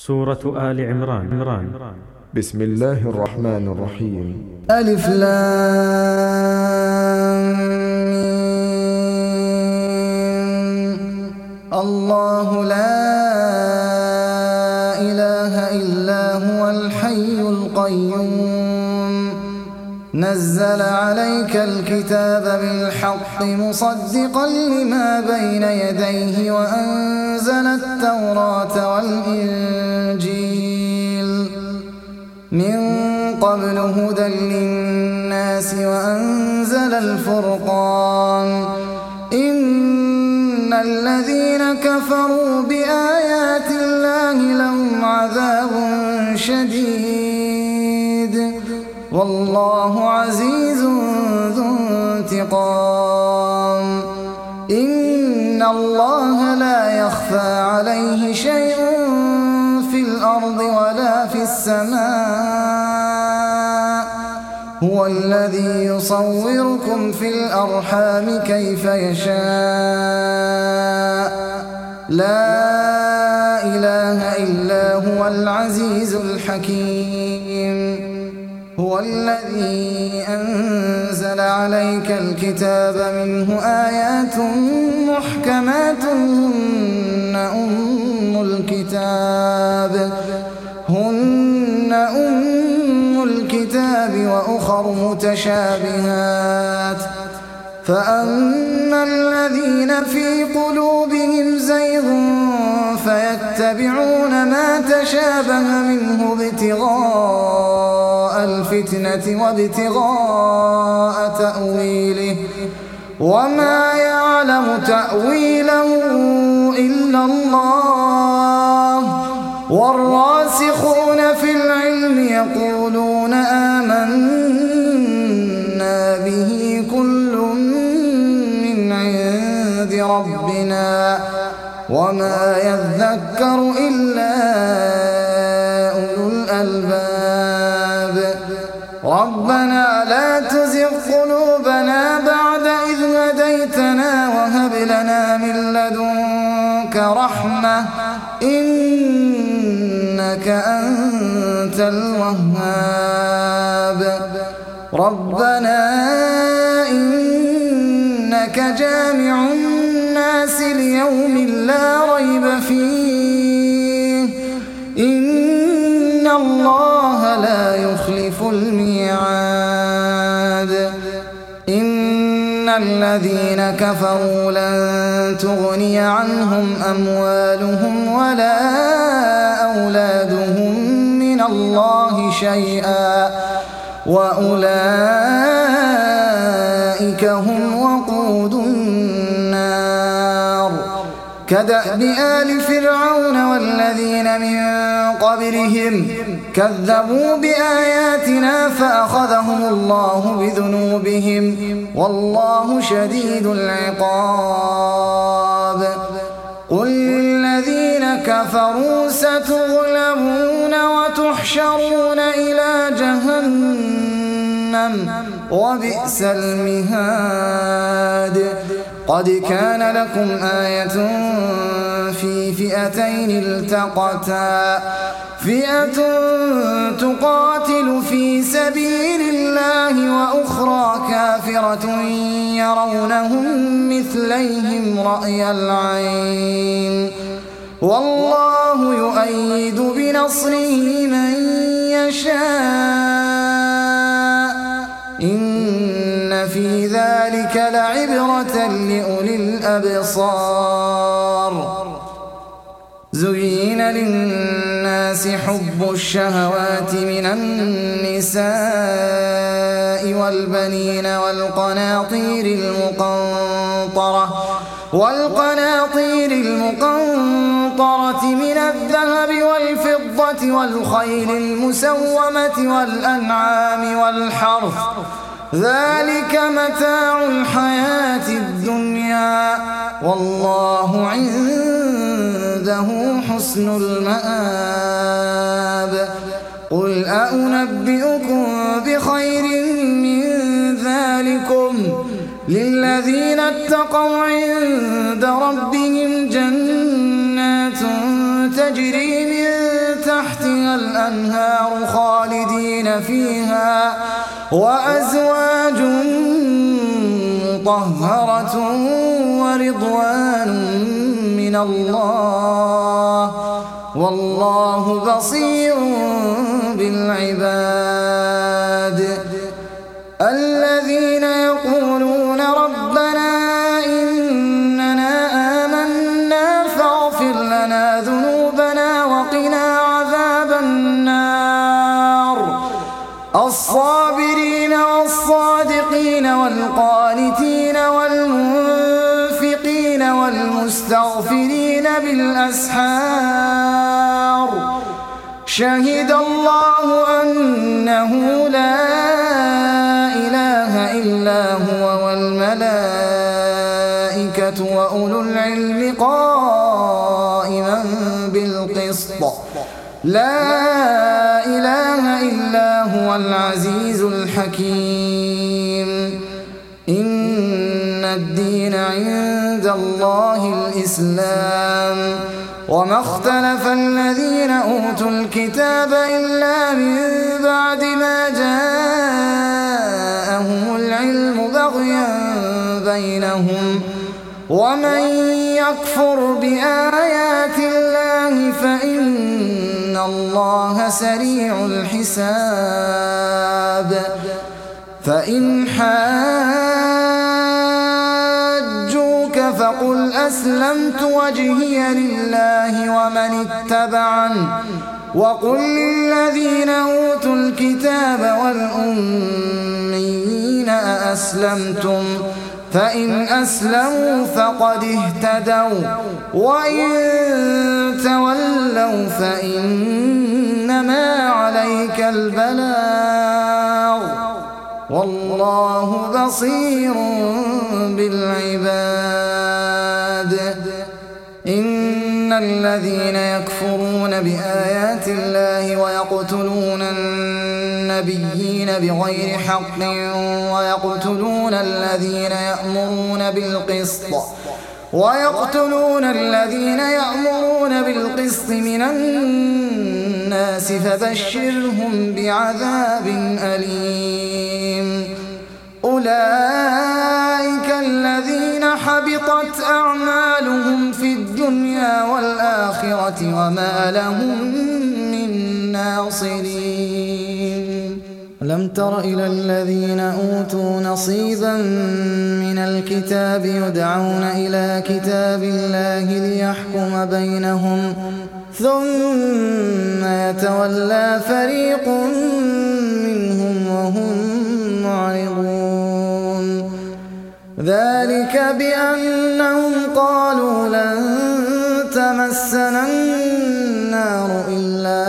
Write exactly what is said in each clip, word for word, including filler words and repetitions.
سورة آل عمران. عمران. بسم الله الرحمن الرحيم. ألف لام الله لا إله إلا هو الحي القيوم نزل عليك الكتاب بالحق مصدقا لما بين يديه وأنزل التوراة والإنجيل من قبل هدى للناس وأنزل الفرقان إن الذين كفروا بآيات الله لهم عذاب شديد والله عزيز ذو انتقام إن الله لا يخفى عليه شيء في الأرض ولا في السماء هو الذي يصوركم في الأرحام كيف يشاء لا إله إلا هو العزيز الحكيم هو الذي أنزل عليك الكتاب منه آيات محكمات هن أم الكتاب هن أم الكتاب وأخر متشابهات فأما الذين في قلوبهم زيغ فيتبعون ما تشابه منه ابتغاء الفتنة وابتغاء تأويله وما يعلم تأويله إلا الله والراسخون في العلم يقولون آمنا به كل من عند ربنا وما يذكر إلا أولو الألباب ربنا لا تزغ قلوبنا بعد إذ هديتنا وهب لنا من لدنك رحمة إنك أنت الوهاب ربنا إنك جامع الناس ليوم لا ريب فيه إن الله لا يخلف الميعاد إن الذين كفروا لن تغني عنهم أموالهم ولا أولادهم من الله شيئا وأولئك هم وقود النار كدأب آل فرعون والذين من قبلهم كذبوا بآياتنا فأخذهم الله بذنوبهم والله شديد العقاب قل للذين كفروا ستغلبون وتحشرون إلى جهنم وبئس المهاد قد كان لكم آية في فئتين التقتا فئة تقاتل في سبيل الله وأخرى كافرة يرونهم مثليهم رأي العين والله يؤيد بنصره من يشاء إن في ذلك لعبرة لأولي الأبصار زين للناس حب الشهوات من النساء والبنين والقناطير المقنطرة والقناطير المقنطرة من الذهب والفضة والخيل المسومة والأنعام والحرث ذلك متاع الحياة الدنيا والله عنده حسن المآب قل أنبئكم بخير من ذلكم للذين اتقوا عند ربهم جنات تجري من الأنهار خالدين فيها وأزواج مطهرة ورضوان من الله والله بصير بالعباد. الذين يقولون ربنا إننا آمنا فاغفر لنا ذنوبنا وقنا عذاب النار. الصابرين والصادقين والقانتين والمنفقين والمستغفرين بالأسحار. شهد الله أنه لا إله إلا هو والملائكة وأولو العلم قائما بالقسط. لا إله إلا هو العزيز الحكيم. إن الدين عند الله الإسلام وما اختلف الذين أوتوا الكتاب إلا من بعد ما جاءهم العلم بغيا بينهم ومن يكفر بآيات الله فإن الله سريع الحساب. فإن حاجوك فقل أسلمت وجهي لله ومن اتبعن وقل للذين أوتوا الكتاب والأميين أأسلمتم فإن أسلموا فقد اهتدوا وإن تولوا فإنما عليك البلاغ والله بصير بالعباد. إن الذين يكفرون بآيات الله ويقتلون النبيين بغير حق ويقتلون الذين يأمرون بالقسط ويقتلون الذين يأمرون بالقسط من الناس فبشرهم بعذاب أليم. أولئك الذين حبطت أعمالهم في الدنيا والآخرة وما لهم من ناصرين. لم تر إلى الذين أوتوا نصيبا من الكتاب يدعون إلى كتاب الله ليحكم بينهم ثم يتولى فريق منهم وهم معرضون. ذلك بأنهم قالوا لن تمسنا النار إلا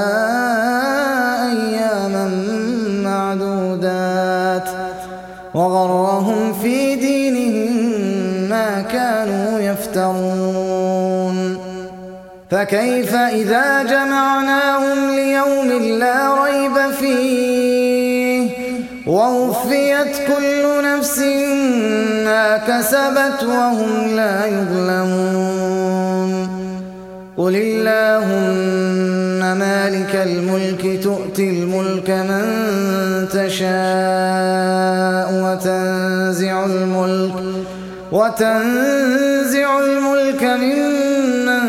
أياما معدودات وغرهم في دينهم ما كانوا يفترون. فكيف إذا جمعناهم ليوم لا ريب فيه ووفيت كل نفس ما كسبت وهم لا يظلمون. قل اللهم مالك الملك تؤتي الملك من تشاء وتنزع الملك وتنزع الملك ممن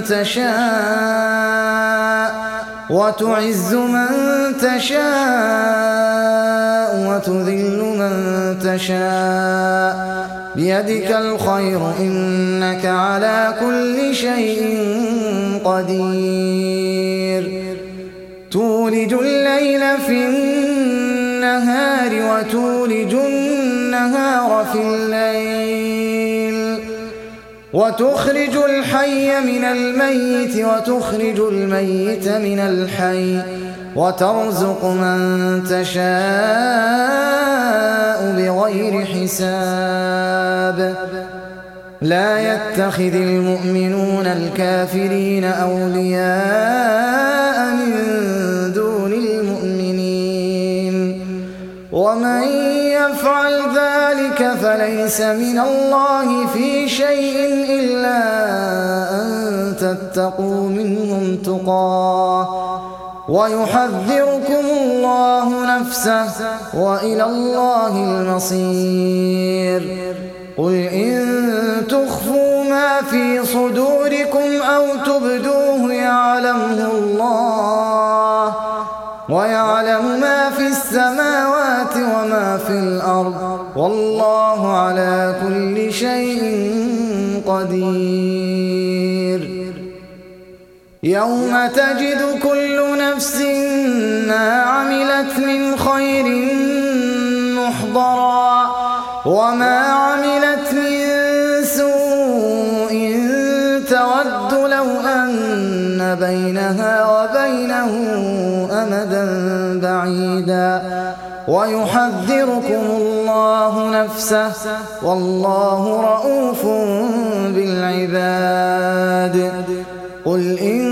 تشاء وتعز من تشاء وتذل من تشاء بيدك الخير إنك على كل شيء قدير. تولج الليل في النهار وتولج النهار في الليل وتخرج الحي من الميت وتخرج الميت من الحي وترزق من تشاء بغير حساب. لا يتخذ المؤمنون الكافرين أولياء من دون المؤمنين ومن يفعل ذلك فليس من الله في شيء إلا أن تتقوا منهم تقاه ويحذركم الله نفسه وإلى الله المصير. قل إن تخفوا ما في صدوركم أو تبدوه يعلمه الله، ويعلم ما في السماوات وما في الأرض، والله على كل شيء قدير. يوم تجد كل نفس ما عملت من خير محضرا وما عملت من سوء تود لو أن بينها وبينه أمدا بعيدا، ويحذركم الله نفسه والله رءوف بالعباد. قل إن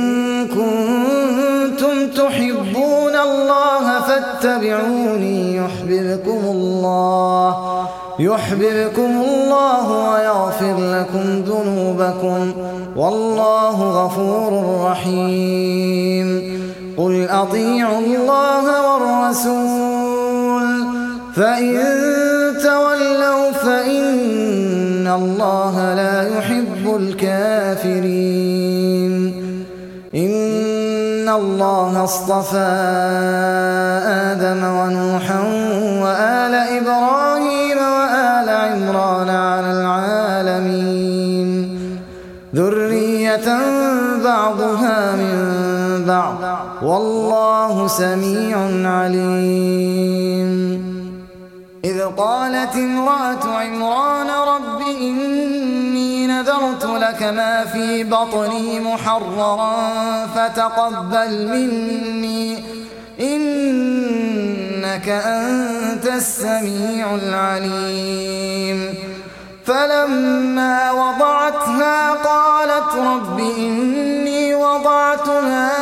كنتم تحبون الله فاتبعوني يحببكم الله يحببكم الله ويغفر لكم ذنوبكم والله غفور رحيم. قل أطيعوا الله والرسول فإن تولوا فإن الله لا يحب الكافرين. إن الله اصطفى آدم ونوحا وآل إبراهيم وآل عمران على العالمين ذرية بعضها من بعض والله سميع عليم. إذ قالت امرأة عمران رب إني نذرت لك ما في بطني محررا فتقبل مني إنك أنت السميع العليم. فلما وضعتها قالت رب إني وضعتها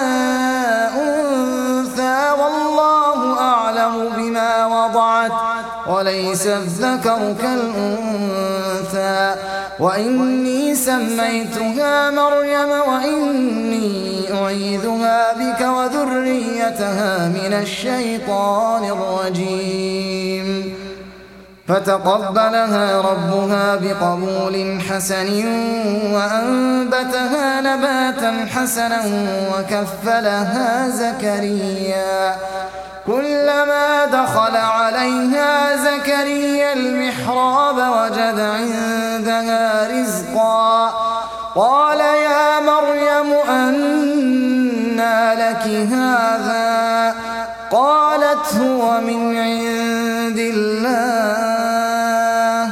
أنثى والله أعلم بما وضعت وليس الذكر كالأنثى وإني سميتها مريم وإني أعيذها بك وذريتها من الشيطان الرجيم. فتقبلها ربها بقبول حسن وأنبتها نباتا حسنا وكفلها زكريا. كلما دخل عليها زكريا المحراب وجد عندها رزقا قال يا مريم أنى لك هذا قالت هو من عند الله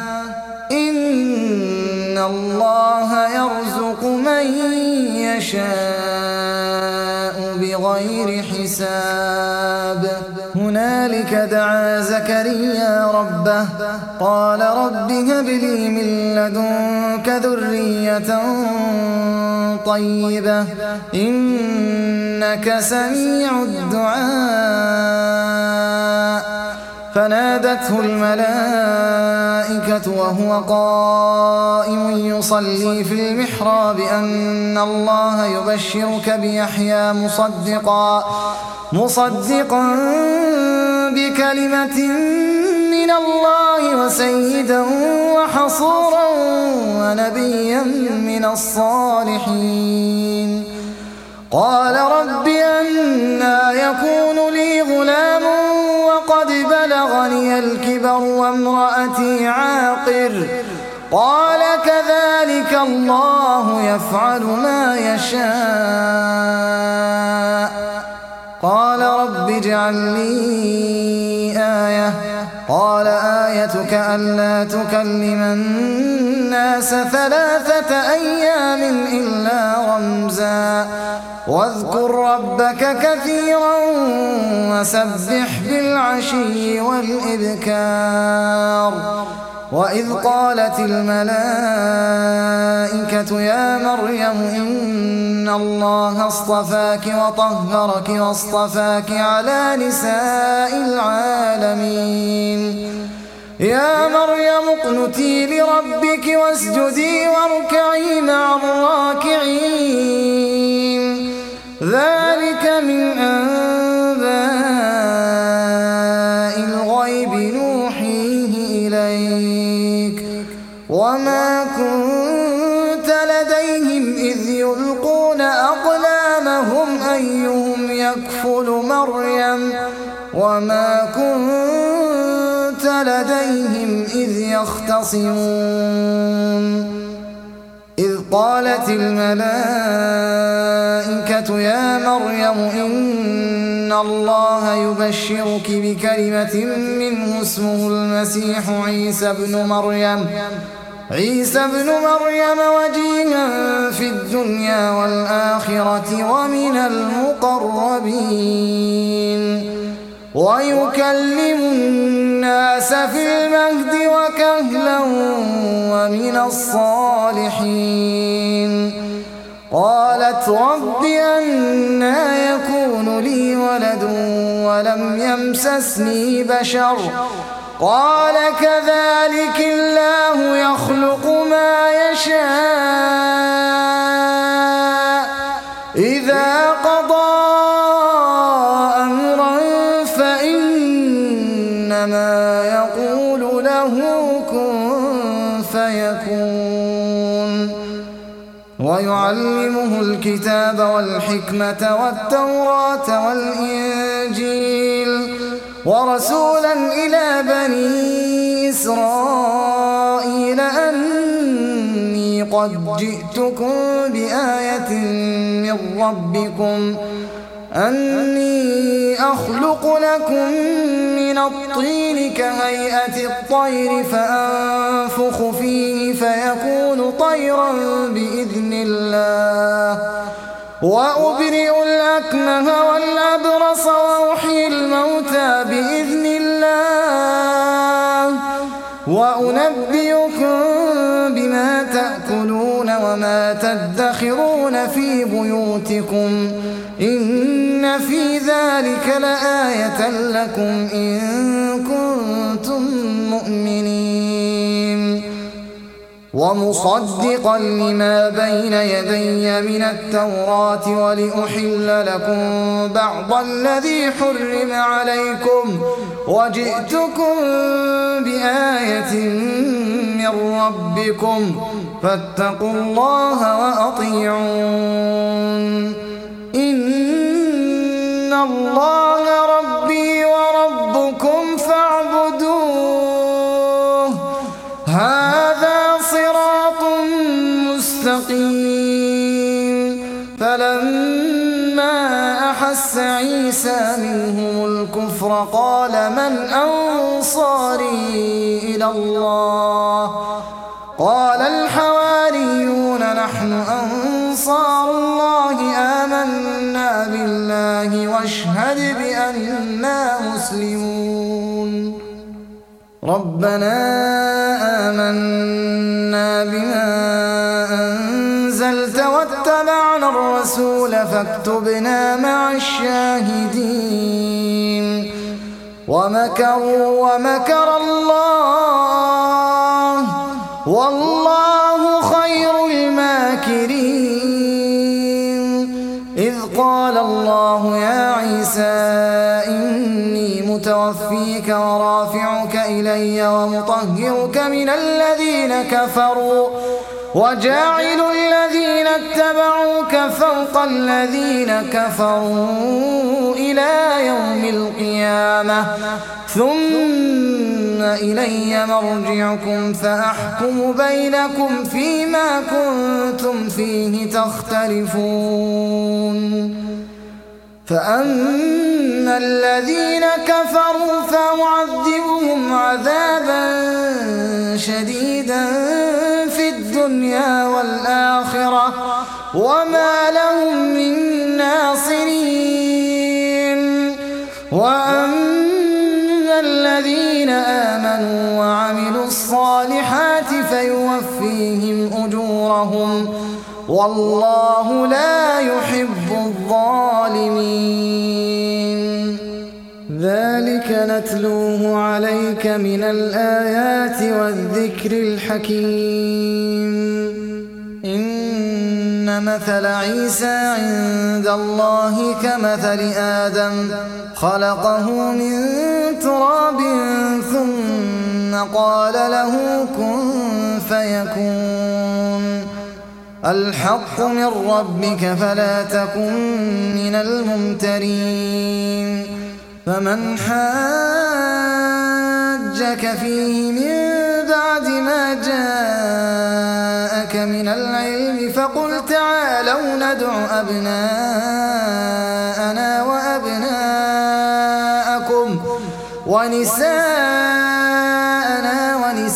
إن الله يرزق من يشاء بغير حساب. هنالك دعا زكريا ربه قال رب هب لي من لدنك ذرية طيبة إنك سميع الدعاء. فنادته الملائكة وهو قائم يصلي في المحراب أن الله يبشرك بيحيى مصدقا مصدقا بكلمة من الله وسيدا وحصورا ونبيا من الصالحين. قال رب أنى يكون لي غلام وقد بلغني الكبر وامرأتي عاقر قال كذلك الله يفعل ما يشاء. قال رب اجعل لي آية قال آيتك ألا تكلم الناس ثلاثة أيام إلا رمزا واذكر ربك كثيرا وسبح بالعشي والإبكار. وإذ قالت الملائكة يا مريم إن الله اصطفاك وطهرك واصطفاك على نساء العالمين. يا مريم اقنتي لربك واسجدي واركعي مع الراكعين. ذلك من أيهم يكفل مريم وما كنت لديهم إذ يختصمون إذ قالت الملائكة يا مريم إن الله يبشرك بكلمة منه اسمه المسيح عيسى بن مريم عيسى بن مريم وجيها في الدنيا والآخرة ومن المقربين ويكلم الناس في المهد وكهلا ومن الصالحين قالت رب أنى يكون لي ولد ولم يمسسني بشر قال كذلك الله يخلق ما يشاء إذا قضى أمرا فإنما يقول له كن فيكون ويعلمه الكتاب والحكمة والتوراة والإنجيل ورسولا إلى بني إسرائيل أني قد جئتكم بآية من ربكم أني أخلق لكم من الطين كهيئة الطير فأنفخ فيه فيكون طيرا بإذن الله وأبرئ الأكمه والأبرص وأحيي الموتى بإذن الله وأنبئكم بما تأكلون وما تدخرون في بيوتكم إن في ذلك لآية لكم إن كنتم مؤمنين ومصدقا لما بين يدي من التوراة ولأحل لكم بعض الذي حرم عليكم وجئتكم بآية من ربكم فاتقوا الله وأطيعون إن الله ربي وربكم فاعبدوه هذا صراط مستقيم فلما أحس عيسى منهم الكفر قال من أنصاري إلى الله قال الحواريون نحن أنصار الله آمنا بالله واشهد بأننا مسلمون ربنا آمنا بما أنزلت واتبعنا الرسول فاكتبنا مع الشاهدين ومكروا ومكر الله والله خير الماكرين إذ قال الله يا عيسى إني متوفيك ورافعك إلي ومطهرك من الذين كفروا وجاعل الذين اتبعوك فوق الذين كفروا إلى يوم القيامة ثم إلي مرجعكم فأحكم بينكم فيما كنتم فيه تختلفون فأما الذين كفروا فأعذبهم عذابا شديدا في الدنيا والآخرة وما لهم من ناصرين وأما الذين آمنوا وعملوا الصالحات فيوفيهم أجورهم والله لا يحب الظالمين ذلك نتلوه عليك من الآيات والذكر الحكيم إن مثل عيسى عند الله كمثل آدم خلقه من تراب ثم قال له كن فيكون الحق من ربك فلا تكن من الممترين فمن حاجك فيه من بعد ما جاءك من العلم فقل تعالوا ندع أبناءنا وأبناءكم ونساءنا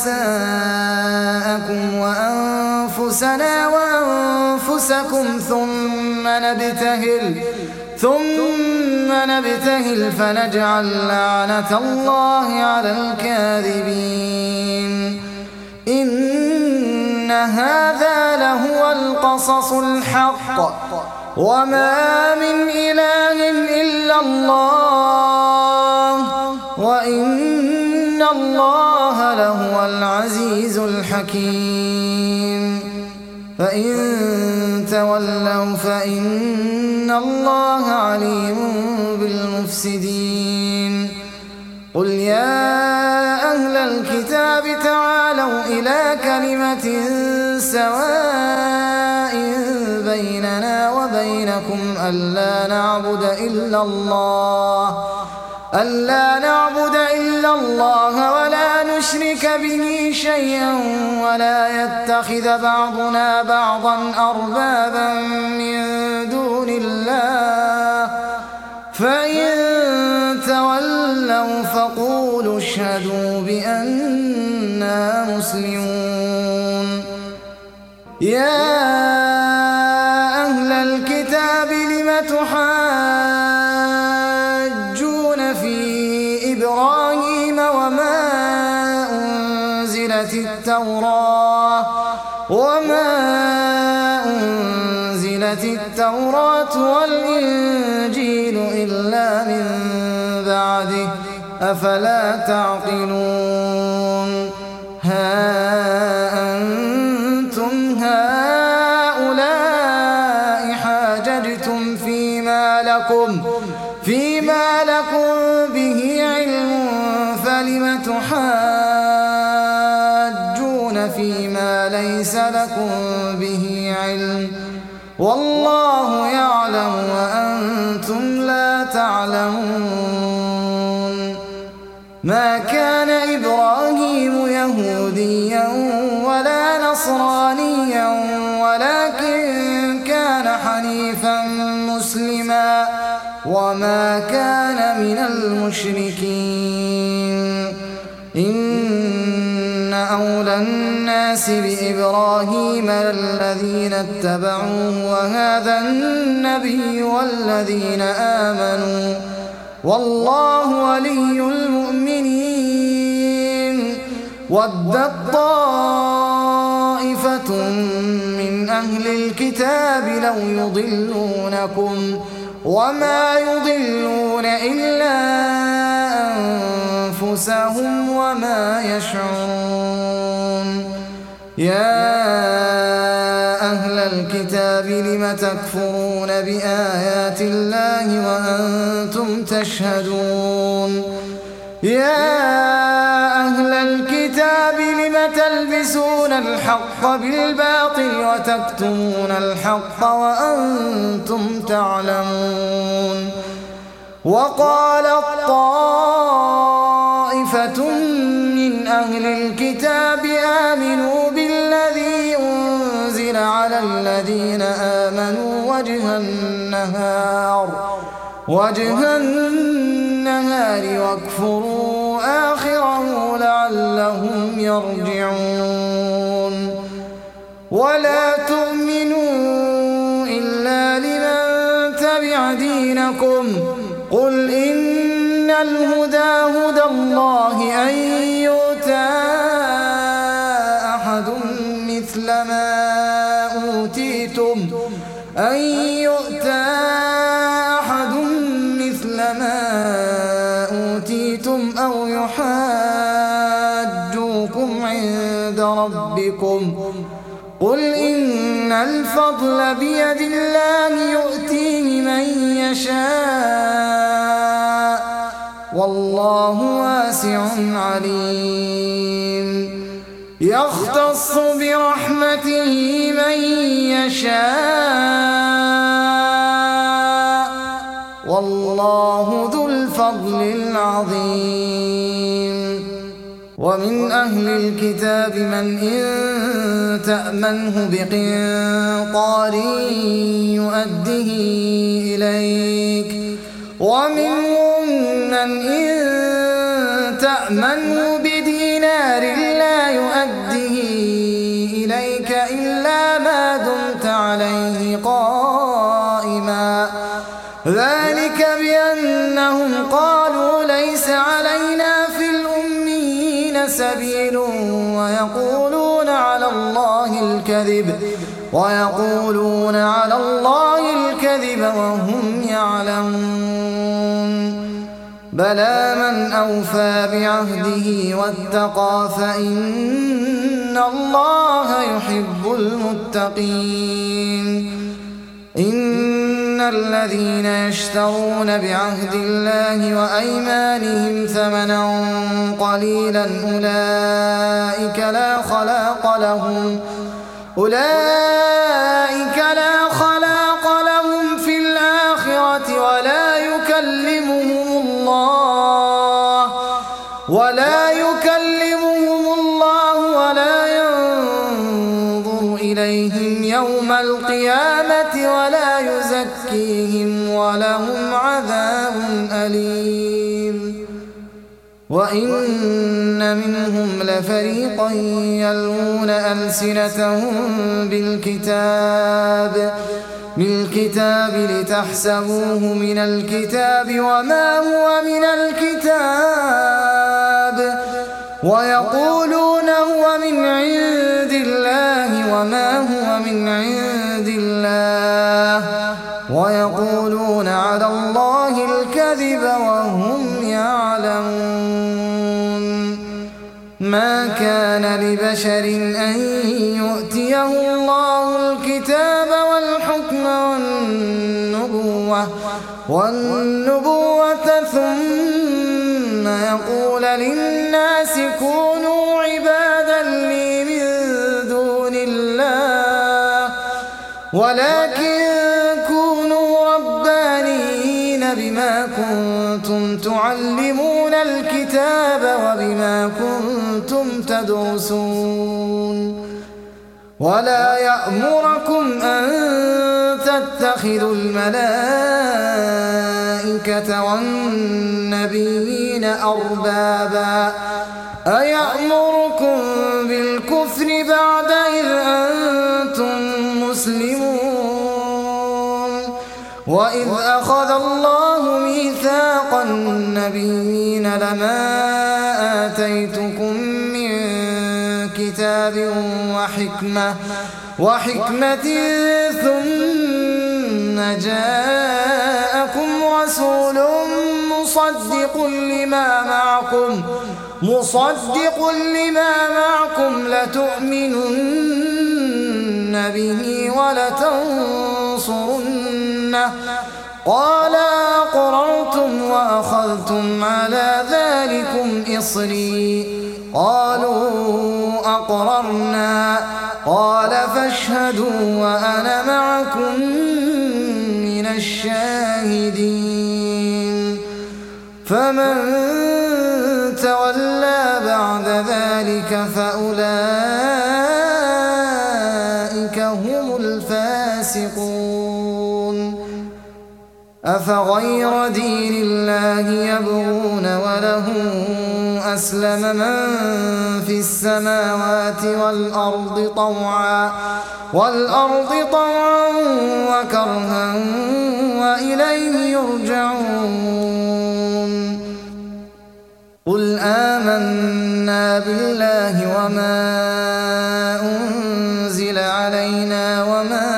ونساءكم وأنفسنا وأنفسكم ثم نبتهل ثم نبتهل فنجعل لعنة الله على الكاذبين إن هذا لهو القصص الحق وما من إله إلا الله وإن الله لهو العزيز الحكيم فإن تولوا فإن الله عليم بالمفسدين قل يا أهل الكتاب تعالوا إلى كلمة سواء بيننا وبينكم ألا نعبد إلا الله ألا نعبد إلا الله ولا نشرك به شيئا ولا يتخذ بعضنا بعضا أربابا من دون الله فإن تولوا فقولوا اشهدوا بأننا مسلمون يا أهل الكتاب لم تحاجون في إبراهيم وما أنزلت التوراة وما أنزلت التوراة والإنجيل إلا من بعده أفلا تعقلون ها أنتم هؤلاء حاججتم فيما لكم فيما لكم به علم فلم تحاجون فيما ليس لكم به علم والله يعلم وأنتم لا تعلمون ما كان إبراهيم يهوديا ولا نصرانيا ولكن كان حنيفا مسلما وما كان من المشركين إن أولى الناس بإبراهيم الذين اتبعوه وهذا النبي والذين آمنوا والله ولي المؤمنين ودت طائفة من أهل الكتاب لو يضلونكم وما يضلون إلا أنفسهم وما يشعرون يا أهل الكتاب لم تكفرون بآيات الله وأنتم تشهدون يا أهل الكتاب لم تلبسون الحق بالباطل وتكتمون الحق وأنتم تعلمون وقالت طائفة من أهل الكتاب آمنوا بالذي أنزل على الذين آمنوا وجه النهار وجه النهار واكفروا آخره لعلهم يرجعون ولا تؤمنوا إلا لمن تبع دينكم قل إن الهدى هدى الله أن يؤتى أحد مثل ما أوتيتم أن يؤتى أحد مثل ما أوتيتم أو يحاجوكم عند ربكم قل إن الفضل بيد الله يؤتيه من يشاء والله واسع عليم يختص برحمته من يشاء والله ذو الفضل العظيم ومن أهل الكتاب من إن تأمنه بقنطار يؤده إليك ومنهم من إن تأمنه بدينار لا يؤده إليك إلا ما دمت عليه قائما ذلك بأنهم قالوا ليس علينا في الأميين سبيل ويقولون على الله الكذب ويقولون على الله الكذب وهم يعلمون بلى من أوفى بعهده واتقى فإن الله يحب المتقين إن الذين يشترون بعهد الله وأيمانهم ثمنا قليلا أولئك لا خلاق لهم أولئك لا خلاق لهم في الآخرة ولا يكلمهم الله ولا يكلمهم الله ولا ينظر إليهم يوم القيامة ولا يزكيهم ولهم عذاب أليم وإن منهم لفريقا يلوون ألسنتهم بالكتاب بالكتاب لتحسبوه من الكتاب وما هو من الكتاب ويقولون هو من عند الله وما هو من عند الله ويقولون على الله الكذب وهم يعلمون ما كان لبشر أن يؤتيه الله الكتاب والحكم والنبوة والنبوة ثم يقول للناس كونوا عبادا لي من دون الله ولكن كونوا ربانيين بما كنتم تعلمون الكتاب وبما كنتم تدرسون ولا يأمركم أن تتخذوا الملائكة والنبيين أربابا أيأمركم بالكفر بعد إذ أنتم مسلمون وإذ أخذ الله ميثاق النبيين لما آتيتكم من كتاب وحكمة وحكمة ثم جاءكم رسول مصدق لما معكم مصدق لما معكم لتؤمنن به ولتنصرنه قال أقررتم وأخذتم على ذلكم إصري قالوا أقررنا قال فاشهدوا وأنا معكم من الشاهدين فمن تولى بعد ذلك فأولئك هم الفاسقون أفغير دين الله يبغون وله أسلم من في السماوات والأرض طوعا والأرض طوعا وكرها وإليه يرجعون قل آمنا بالله وما أنزل علينا وما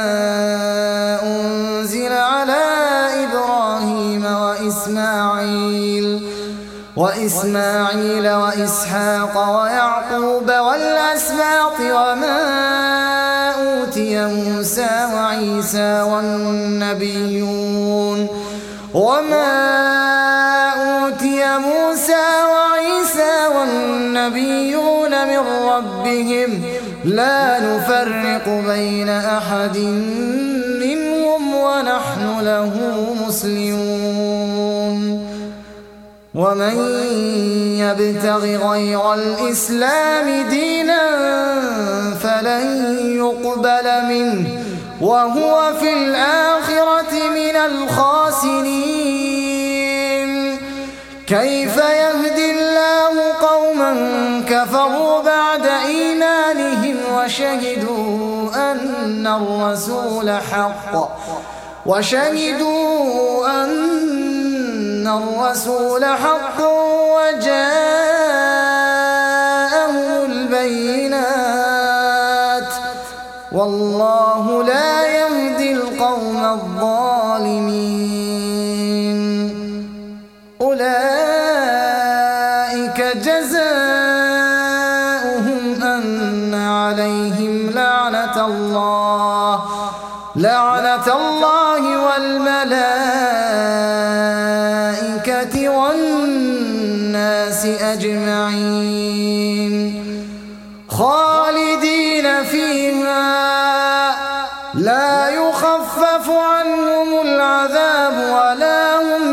أنزل على إبراهيم وإسماعيل وإسماعيل وإسحاق ويعقوب والأسباط وما أوتي موسى وعيسى والنبيون وما أوتي موسى وعيسى والنبيون من ربهم لا نفرق بين أحد منهم ونحن له مسلمون ومن يبتغ غير الإسلام دينا فلن يقبل منه وهو في الآخرة من الخاسرين كيف يهدي الله قوما كفروا بعد إيمانهم وشهدوا أن الرسول حق وشهدوا أن الرسول حق وجاءهم البينات والله لا يهدي القوم الظالمين أولئك جزاؤهم أن عليهم لعنة الله لعنة الله والملائكة والناس أجمعين خالدين فيها لا يخفف عنهم العذاب ولا هم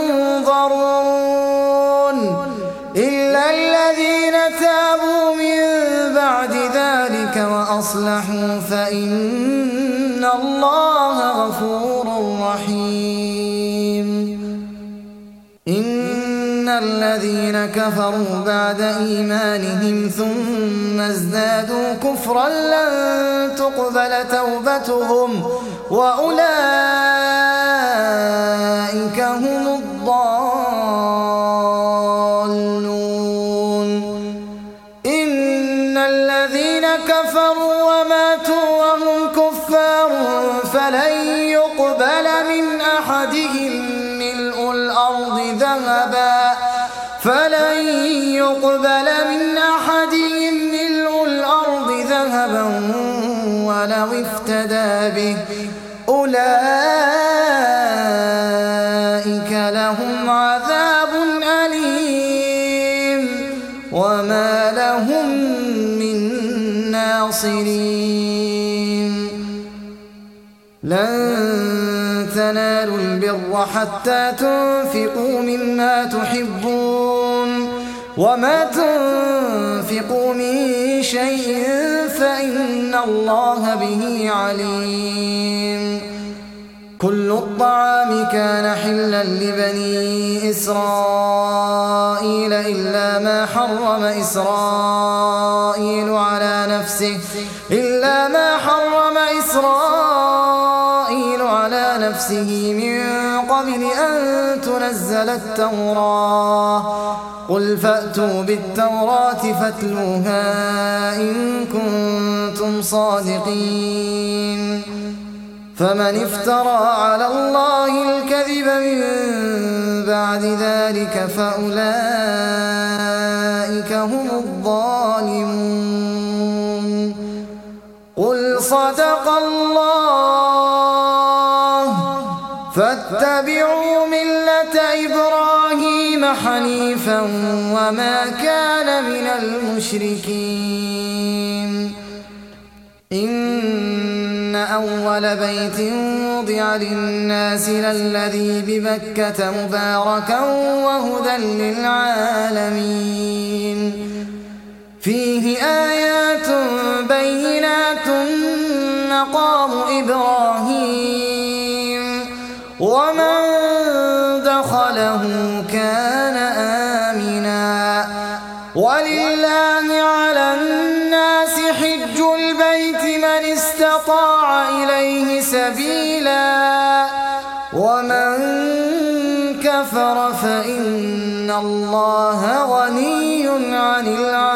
ينظرون إلا الذين تابوا من بعد ذلك وأصلحوا فإن الله غفور رحيم إن الذين كفروا بعد إيمانهم ثم ازدادوا كفرا لن تقبل توبتهم وأولئك هم الضالون إن الذين كفروا وماتوا وهم كفار فلن يقبل من أحدهم ملء الأرض ذهبا فلن يقبل من أحدهم ملء الأرض ذهبا ولو افتدى به أولئك لهم عذاب أليم وما لهم من ناصرين لن تنالوا البر حتى تنفقوا مما تحبون وما تنفقوا من شيء فإن الله به عليم كل الطعام كان حلا لبني إسرائيل إلا ما حرم إسرائيل على نفسه إلا ما حرم إسرائيل على نفسه من قبل أن تنزل التوراة قل فأتوا بالتوراة فاتلوها إن كنتم صادقين فمن افترى على الله الكذب من بعد ذلك فأولئك هم الظالمون قل صدق الله فاتبعوا ملة إبراهيم حنيفا وما كان من المشركين إن أول بيت وضع للناس للذي ببكة مباركا وهدى للعالمين فيه آيات بينات مقام إبراهيم ومن دخله كان آمنا ولله على الناس حج البيت من استطاع إليه سبيلا ومن كفر فإن الله غني عن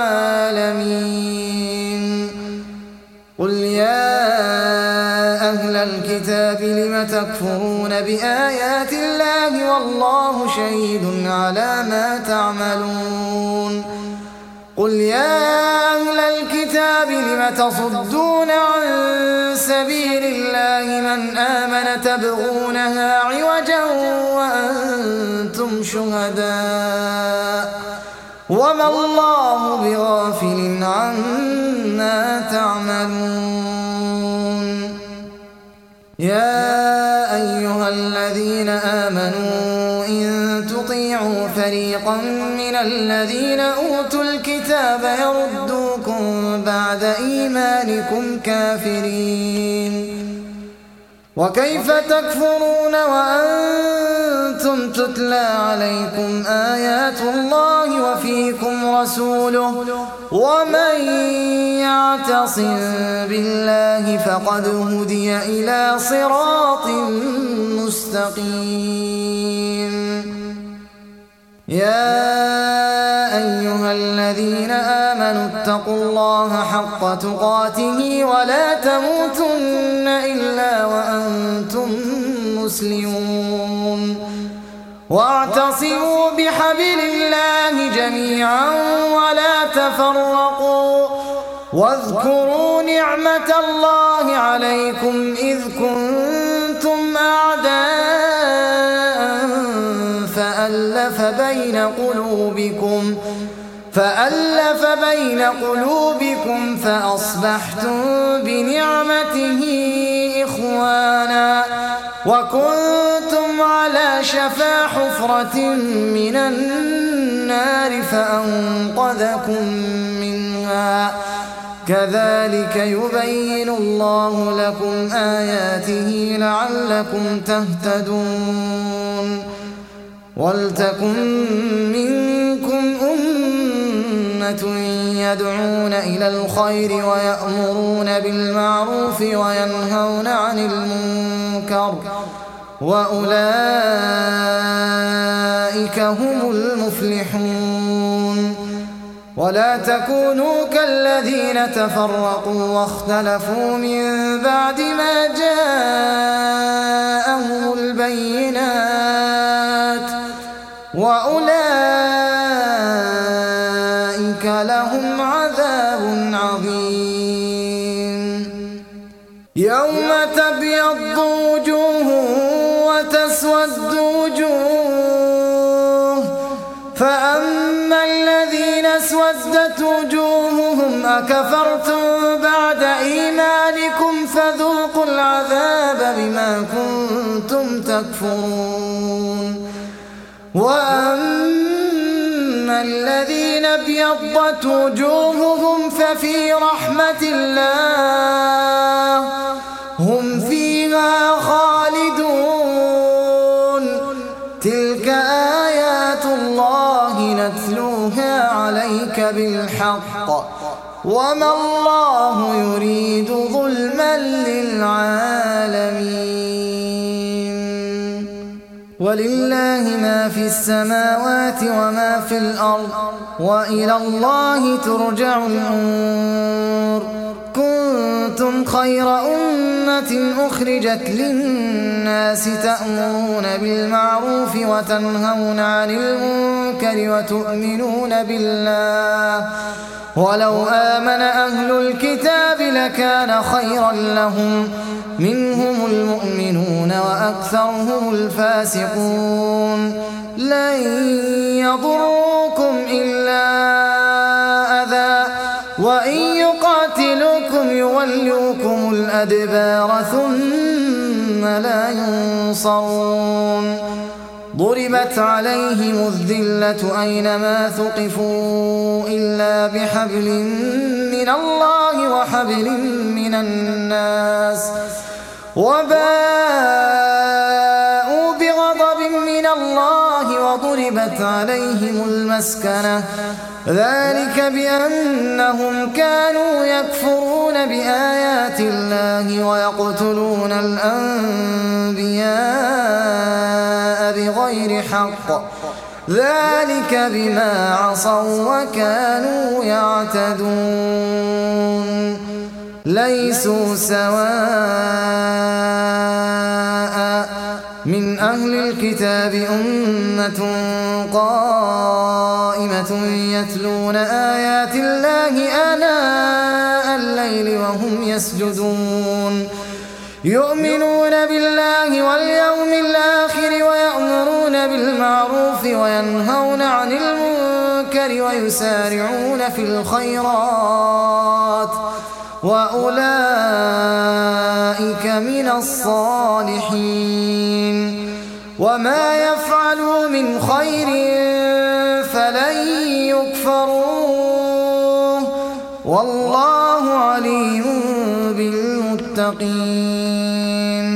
العالمين قل يا أهل الكتاب لم تكفرون بآيات الله والله شهيد على ما تعملون قل يا أهل الكتاب لم تصدون عن سبيل الله من آمن تبغونها عوجا وأنتم شهداء وما الله بغافل عما تعملون. يا أيها الذين آمنوا إن تطيعوا فريقا من الذين أوتوا الكتاب يردوكم بعد إيمانكم كافرين. وكيف تكفرون وأنتم تتلى عليكم آيات الله وفيكم رسوله ومن يعتصم بالله فقد هدي إلى صراط مستقيم. يا أيها الذين آمنوا اتقوا الله حق تقاته ولا تموتن إلا وأنتم مسلمون. واعتصموا بحبل الله جميعا ولا تفرقوا. واذكروا نعمة الله عليكم إذ كنتم أعداء فألف بين قلوبكم فألف بين قلوبكم فأصبحتم بنعمته إخوانا وكنتم على شفا حفرة من النار فأنقذكم منها. كذلك يبين الله لكم آياته لعلكم تهتدون. ولتكن منكم أمة يدعون إلى الخير ويأمرون بالمعروف وينهون عن المنكر وأولئك هم المفلحون. ولا تكونوا كالذين تفرقوا واختلفوا من بعد ما جاءهم البينات وأولئك لهم عذاب عظيم. يوم تبيض وجوه وتسود وجوه فأما الذين اسودت وجوههم أكفرتم بعد إيمانكم فذوقوا العذاب بما كنتم تكفرون. وأما الذين ابيضت وجوههم ففي رحمة الله هم فيها خالدون. تلك آيات الله نتلوها عليك بالحق وما الله يريد ظلما للعالمين. ولله ما في السماوات وما في الأرض وإلى الله ترجع الأمور. كنتم خير أمة أخرجت للناس تأمرون بالمعروف وتنهون عن المنكر وتؤمنون بالله ولو آمن أهل الكتاب لكان خيرا لهم منهم المؤمنون وأكثرهم الفاسقون. لن يضروكم إلا أذى وإن يقاتلوكم يولوكم الأدبار ثم لا ينصرون. ضربت عليهم الذلة أينما ثقفوا إلا بحبل من الله وحبل من الناس وباءوا بغضب من الله وضربت عليهم المسكنة ذلك بأنهم كانوا يكفرون بآيات الله ويقتلون الأنبياء بغير حق ذلك بما عصوا وكانوا يعتدون. ليسوا سواء من أهل الكتاب أمة قائمة يتلون آيات الله آناء الليل وهم يسجدون يؤمنون بالله واليوم الآخر ويأمرون بالمعروف وينهون عن المنكر المنكر ويسارعون في الخيرات وأولئك من الصالحين وما يفعلوا من خير فلن يكفروه والله عليم بالمتقين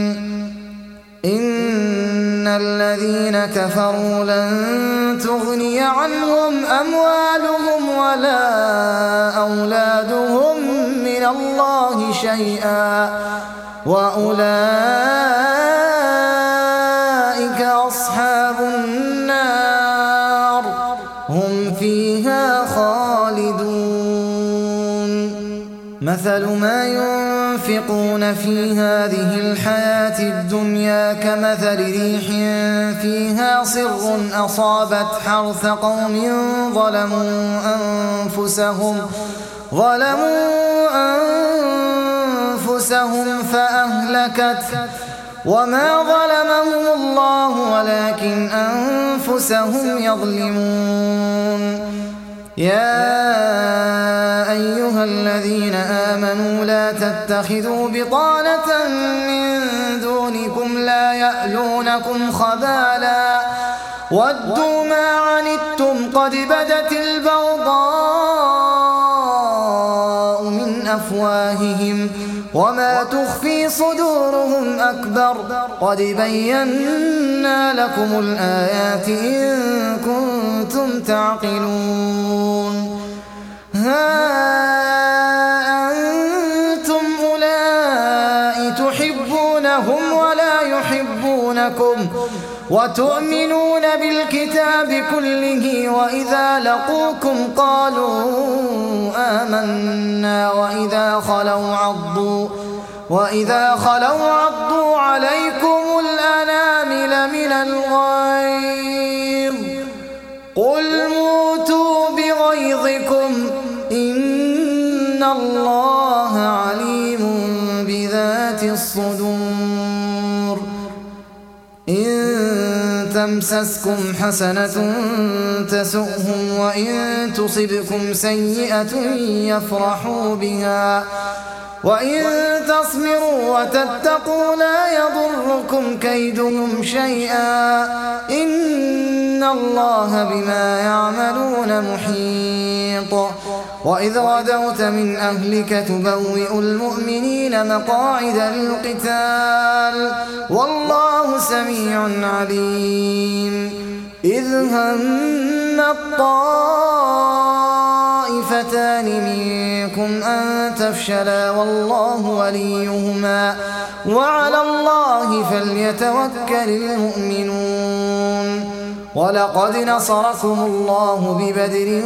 إن الذين كفروا لن تغني عنهم أموالهم ولا أولادهم من الله شيئا وأولئك أصحاب النار هم فيها خالدون مثل ما ينفقون في هذه الحياة الدنيا كمثل ريح فيها صر أصابت حرث قوم ظلموا أنفسهم ظلموا أنفسهم فأهلكت وما ظلمهم الله ولكن أنفسهم يظلمون يا أيها الذين آمنوا لا تتخذوا بطانة من دونكم لا يألونكم خبالا ودوا ما عنتم قد بدت البغضاء من أفواههم وما تخفي صدورهم أكبر قد بينا لكم الآيات إن كنتم تعقلون ها أنتم أولئك تحبونهم ولا يحبونكم وتؤمنون بالكتاب كله وإذا لقوكم قالوا آمنا وإذا خلوا عضوا وإذا خلوا عضوا عليكم الأنامل من الغيظ قل موتوا بغيظكم إن الله عليم بذات الصدور إن تمسسكم حسنة تسؤهم وإن تصبكم سيئة يفرحوا بها وإن تصبروا وتتقوا لا يضركم كيدهم شيئا إن الله بما يعملون محيط وإذ غدوت من أهلك تبوئ المؤمنين مقاعد للقتال والله سميع عليم إذ هم الطائفتان منكم أن تفشلا والله وليهما وعلى الله فليتوكل المؤمنون ولقد نصركم الله ببدر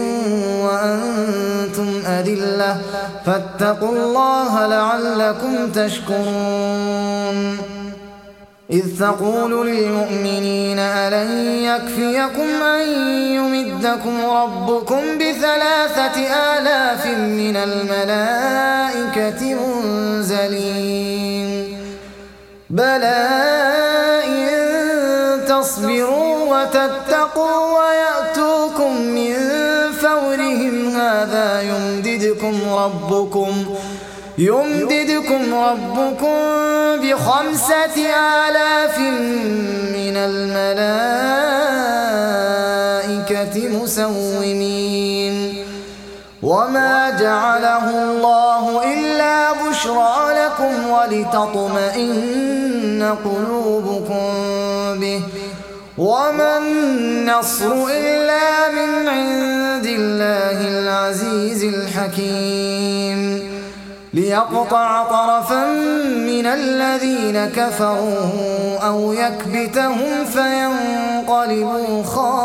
وأنتم أذلة فاتقوا الله لعلكم تشكرون إذ تقول للمؤمنين ألن يكفيكم أن يمدكم ربكم بثلاثة آلاف من الملائكة منزلين بلى إن تصبروا وتتقوا ويأتوكم من فورهم هذا يمددكم ربكم يمددكم ربكم بخمسة آلاف من الملائكة مسومين وما جعله الله إلا بشرى لكم ولتطمئن قلوبكم به وما النصر إلا من عند الله العزيز الحكيم ليقطع طرفا من الذين كفروا أو يكبتهم فينقلبوا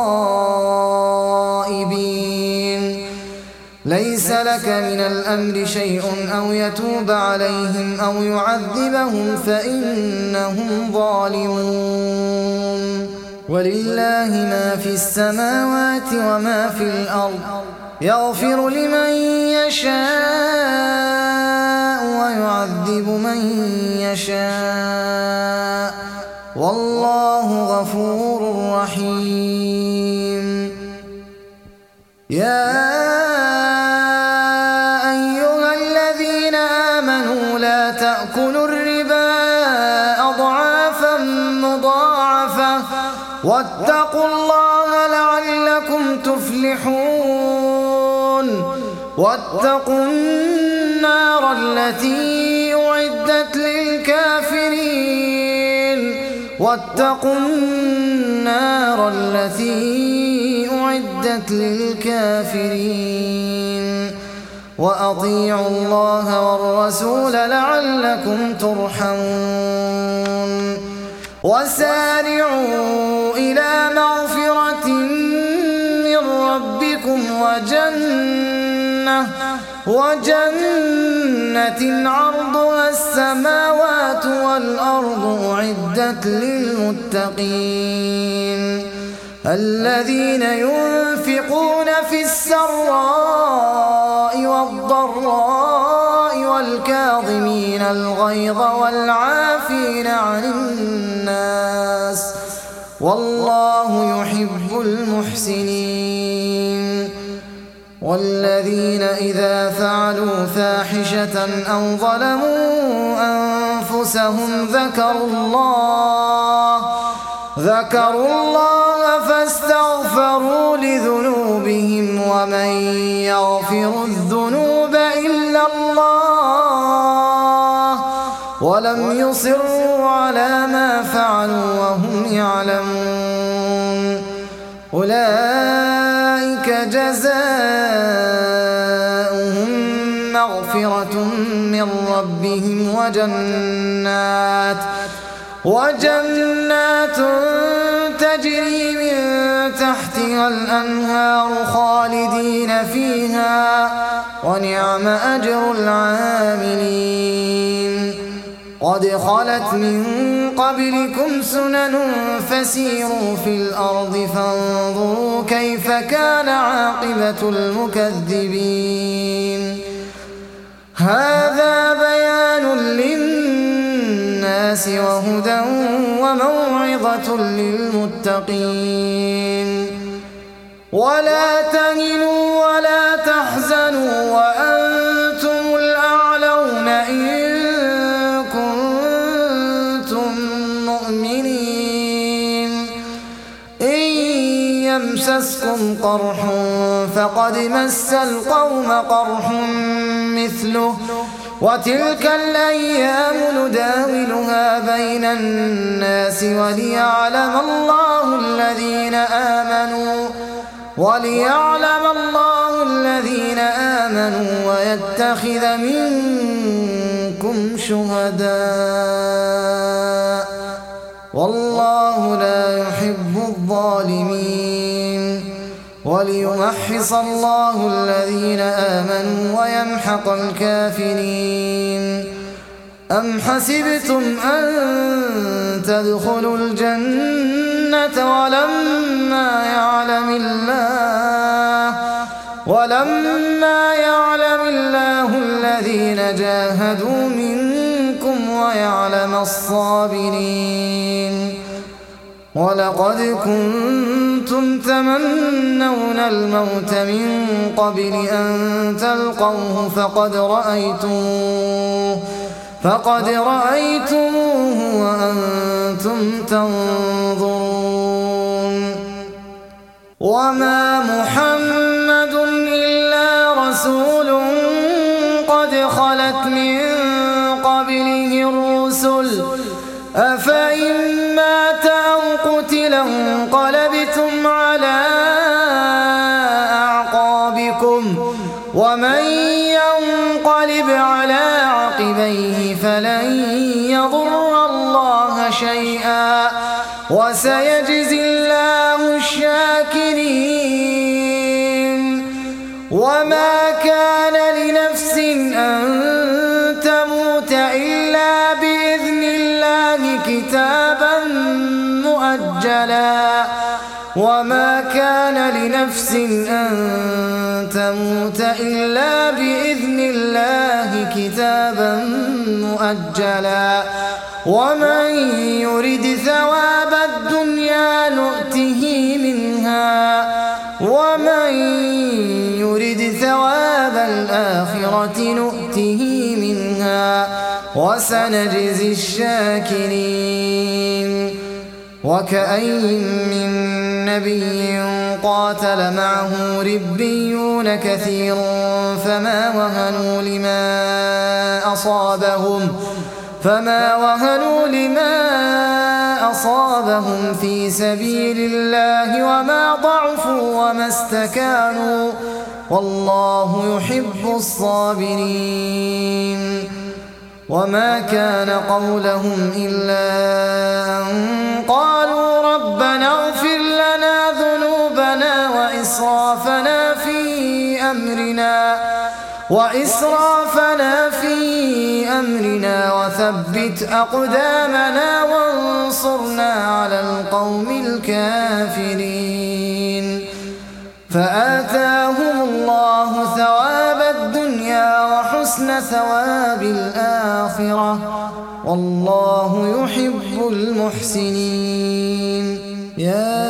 خائبين ليس لك من الأمر شيء أو يتوب عليهم أو يعذبهم فإنهم ظالمون ولله ما في السماوات وما في الأرض يغفر لمن يشاء ويعذب من يشاء والله غفور رحيم يا أيها الذين آمنوا لا تأكلوا الربا أضعافا مضاعفة واتقوا الله لعلكم تفلحون واتقوا النار التي أعدت للكافرين واتقوا النار التي أعدت للكافرين وأطيعوا الله والرسول لعلكم ترحمون وسارعوا إلى مغفرة من ربكم وجنة وجنة عرضها السماوات والأرض أعدت للمتقين الذين ينفقون في السراء والضراء والكاظمين الغيظ والعافين عن الناس والله يحب المحسنين والذين إذا فعلوا فاحشة أو ظلموا أنفسهم ذكروا الله ذكروا الله فاستغفروا لذنوبهم ومن يغفر الذنوب إلا الله ولم يصروا على ما فعلوا وهم يعلمون أولئك جزاؤهم مغفرة من ربهم وجنات وجنات تجري من تحتها الأنهار خالدين فيها ونعم أجر العاملين قد خلت من قبلكم سنن فسيروا في الأرض فانظروا كيف كان عاقبة المكذبين هذا بيان للناس وهدى وموعظة للمتقين ولا تهنوا ولا تحزنوا وأنتم الأعلون إن كنتم مؤمنين إن يمسسكم قرح فقد مس القوم قرح مثله وتلك الأيام نداولها بين الناس وليعلم الله الذين آمنوا وليعلم الله الذين آمنوا ويتخذ منكم شهداء والله لا يحب الظالمين وليمحص الله الذين آمنوا ويمحق الكافرين أم حسبتم أن تدخلوا الجنة ولما يعلم الله ولما يعلم الله الذين جاهدوا منكم ويعلم الصابرين ولقد كنتم تمنون الموت من قبل أن تلقوه فقد رأيتموه فقد رأيتموه وأنتم تنظرون وما محمد إلا رسول قد خلت من قبله الرسل أفإن مات أو قتل انقلبتم على أعقابكم ومن ينقلب على عقبيه فلن يضر الله شيئا وسيجزي الله الشاكرين وما كان لنفس أن تموت إلا بإذن الله كتابا مؤجلا وما كان لنفس أن تموت إلا بإذن الله كتابا مؤجلا ومن يرد ثواب الدنيا نؤته منها ومن الآخرة نؤته منها وسنجزي الشاكرين. وكأين من نبي قاتل معه ربيون كثير فما وهنوا لما أصابهم فما وهنوا لما أصابهم في سبيل الله وما ضعفوا وما استكانوا والله يحب الصابرين. وما كان قولهم إلا أن قالوا ربنا اغفر لنا ذنوبنا وإسرافنا في أمرنا وإسرافنا في أمرنا وثبت أقدامنا وانصرنا على القوم الكافرين. فآتاهم الله ثواب الدنيا وحسن ثواب الآخرة والله يحب المحسنين. يا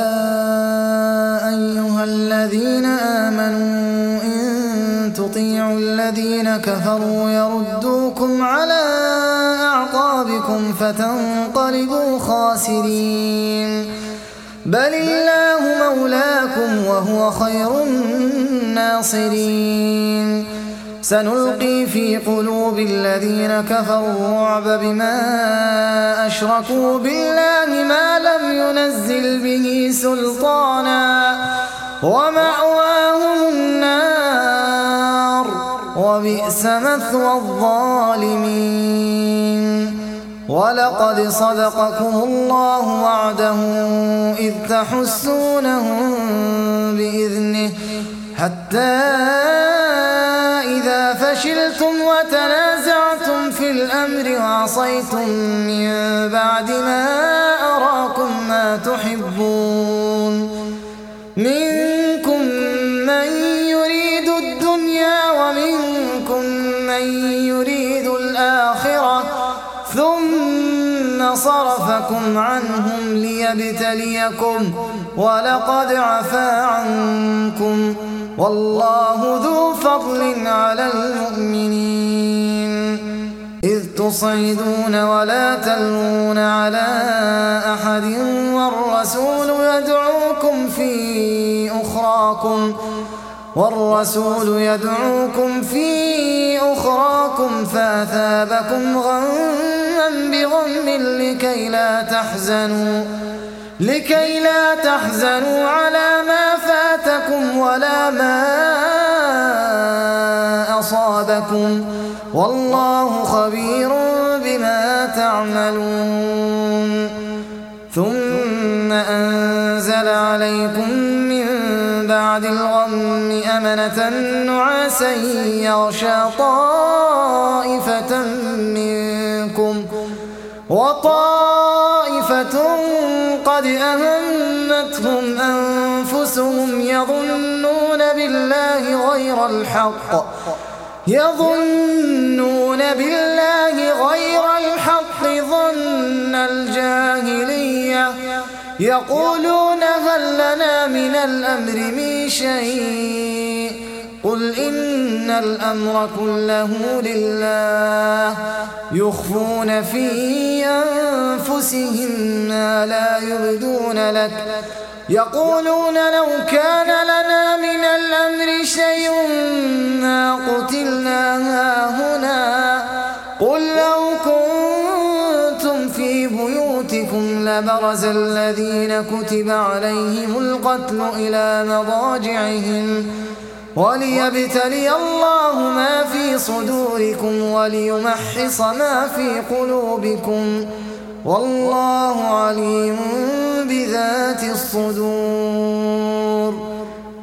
أيها الذين آمنوا إن تطيعوا الذين كفروا يردوكم على أعقابكم فتنقلبوا خاسرين. بل الله مولاكم وهو خير الناصرين. سنلقي في قلوب الذين كفروا الرعب بما أشركوا بالله ما لم ينزل به سلطانا ومأواهم النار وبئس مثوى الظالمين. ولقد صدقكم الله وعده إذ تحسونهم بإذنه حتى إذا فشلتم وتنازعتم في الأمر وعصيتم من بعد ما أراكم ما تحبون منكم من يريد الدنيا ومنكم من يريد الآخرة ثم صرفكم عنهم ليبتليكم ولقد عفا عنكم والله ذو فضل على المؤمنين. إذ تصعدون ولا تلوون على أحد والرسول يدعوكم في أخراكم والرسول يدعوكم في أخراكم فأثابكم غما بغم لكي لا تحزنوا لكي لا تحزنوا على ما فاتكم ولا ما أصابكم والله خبير بما تعملون. ثم أنزل عليكم من بعد الغم أمنة نعاسا يغشى طائفة منكم وطائفة قد أهمتهم أنفسهم يظنون بالله غير الحق يظنون بالله غير الحق ظن الجاهلية يقولون هل لنا من الأمر من شيء قل إن الأمر كله لله يخفون في أنفسهم ما لا يبدون لك يقولون لو كان لنا من الأمر شيء ما قتلنا هاهنا قل لو كنتم في بيوتكم لبرز الذين كتب عليهم القتل إلى مضاجعهم وليبتلي الله ما في صدوركم وليمحص ما في قلوبكم والله عليم بذات الصدور.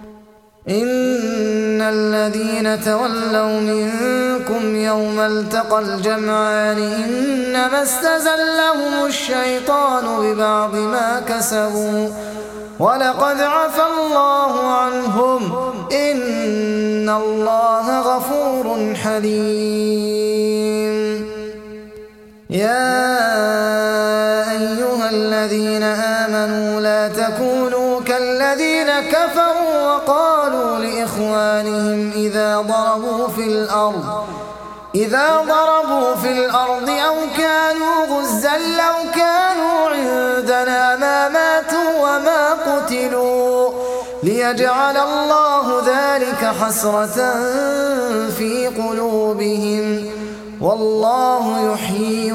إن الذين تولوا منكم يوم التقى الجمعان إنما استزلهم الشيطان ببعض ما كسبوا ولقد عفا الله عنهم إن الله غفور حليم. يا أيها الذين آمنوا لا تكونوا كالذين كفروا وقالوا لإخوانهم إذا ضربوا في الأرض إذا ضربوا في الأرض أو كانوا غزا لو كانوا عندنا ما ماتوا وما قتلوا ليجعل الله ذلك حسرة في قلوبهم والله يحيي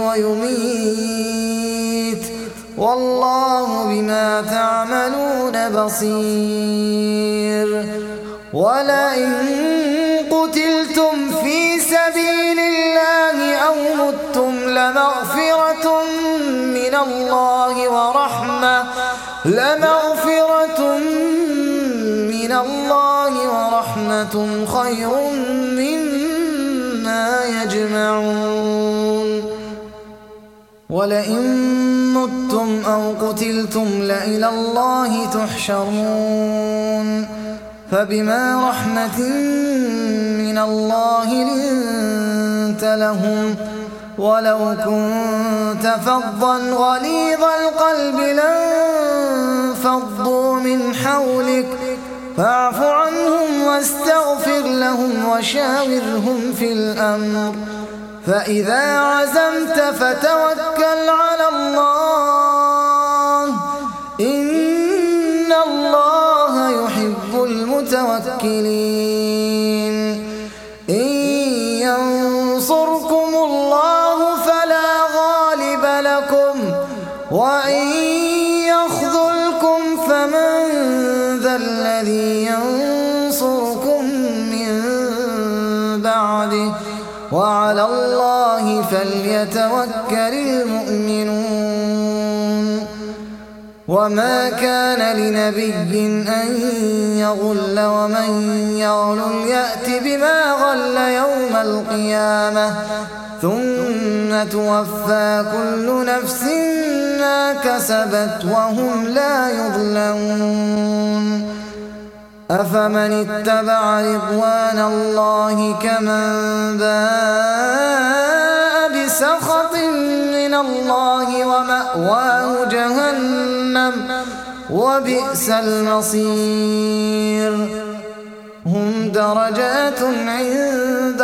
ويميت والله بما تعملون بصير. ولئن قتلتم في سبيل الله أو متم لمغفرة من الله ورحمة لمغفرة من الله ورحمة خير مما يجمعون. ولئن متم أو قتلتم لإلى الله تحشرون. فبما رحمة من الله لنت لهم ولو كنت فظا غليظ القلب لانفضوا من حولك فاعف عنهم واستغفر لهم وشاورهم في الأمر فإذا عزمت فتوكل على الله إن الله يحب المتوكلين. إن ينصركم الله فلا غالب لكم وإن يخذلكم فمن ذا الذي ينصركم من بعده وعلى الله فليتوكل المؤمنون. وما كان لنبي أن يغل ومن يغل يأت بما غل يوم القيامة ثم توفى كل نفس ما كسبت وهم لا يظلمون. أفمن اتبع رضوان الله كمن باء بسخط من الله ومأواه جهنم وبئس المصير. هم درجات عند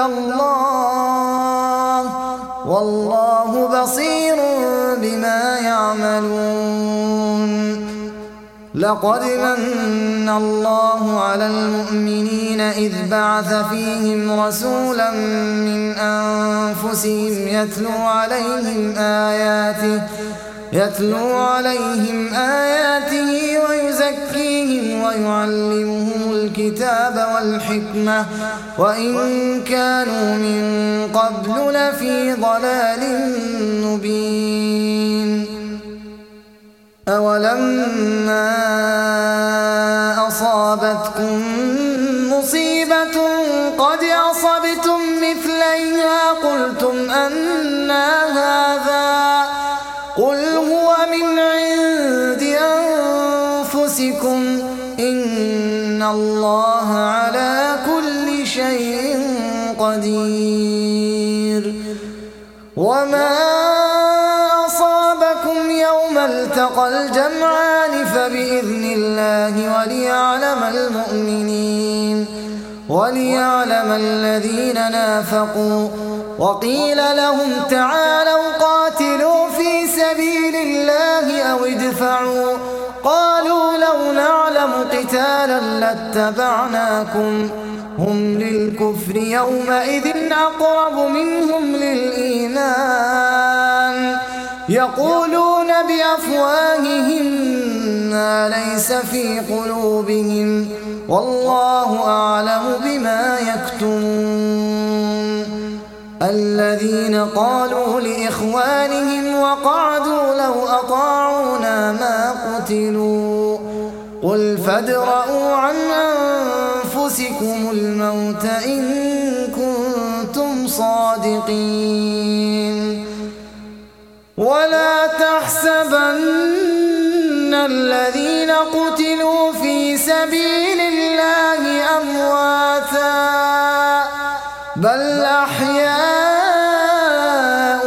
الله والله بصير بما يعملون. لقد من الله على المؤمنين إذ بعث فيهم رسولا من أنفسهم يتلو عليهم آياته يتلو عليهم آياته ويزكيهم ويعلمهم الكتاب والحكمة وإن كانوا من قبل لفي ضلال مبين. أولما أصابتكم مصيبة قد أصبتم مثليها قلتم أنى هذا قل هو من عند أنفسكم إن الله على كل شيء قدير. وما أصابكم يوم التقى الجمعان فبإذن الله وليعلم المؤمنين وليعلم الذين نافقوا. وقيل لهم تعالوا قاتلوا في سبيل الله أو ادفعوا قالوا لو نعلم قتالا لاتبعناكم هم للكفر يومئذ أقرب منهم للإيمان يقولون بأفواههم ما ليس في قلوبهم والله أعلم بما يكتمون. الذين قالوا لإخوانهم وقعدوا لو أطاعونا ما قتلوا قل فادرءوا عن أنفسكم الموت إن كنتم صادقين. ولا تحسبن الذين قتلوا في سبيل الله أمواتا بل أحياء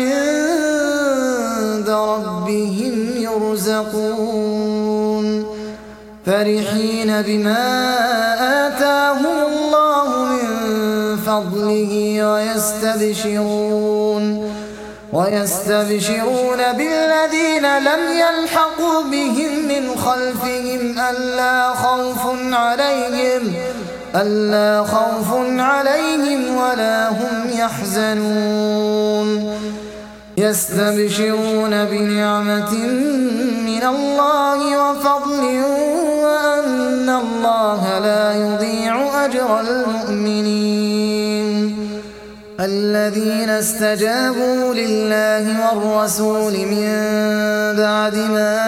عند ربهم يرزقون فرحين بما آتاهم الله من فضله ويستبشرون ويستبشرون بالذين لم يلحقوا بهم من خلفهم ألا خوف عليهم ألا خوف عليهم ولا هم يحزنون يستبشرون بنعمة من الله وفضل وأن الله لا يضيع أجر المؤمنين الذين استجابوا لله والرسول من بعد ما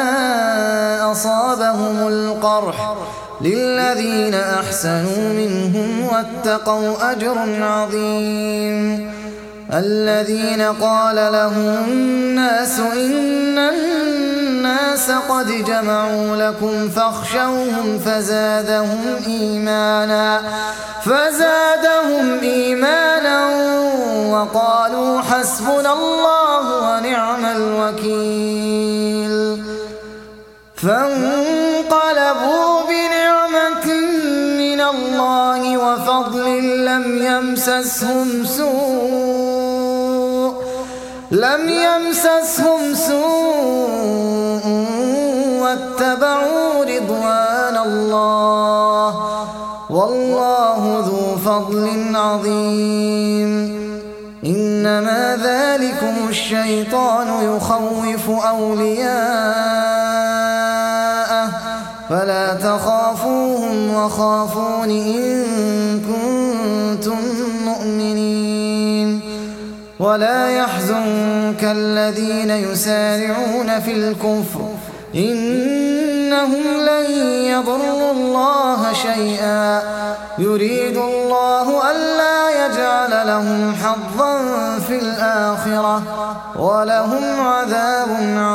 أصابهم القرح للذين أحسنوا منهم واتقوا أجر عظيم الذين قال لهم الناس إن الناس قد جمعوا لكم فاخشوهم فزادهم إيمانا فزادهم إيمانا وقالوا حسبنا الله ونعم الوكيل فانقلبوا بنعمة من الله وفضل لم يمسسهم سوء لم يمسسهم سوء واتبعوا رضوان الله والله ذو فضل عظيم إنما ذلكم الشيطان يخوف أولياءه فلا تخافوهم وخافون إن كنتم مؤمنين ولا يحزنك الذين يسارعون في الكفر إنهم لن يضروا الله شيئا يريد الله ألا يجعل لهم حظا في الآخرة ولهم عذاب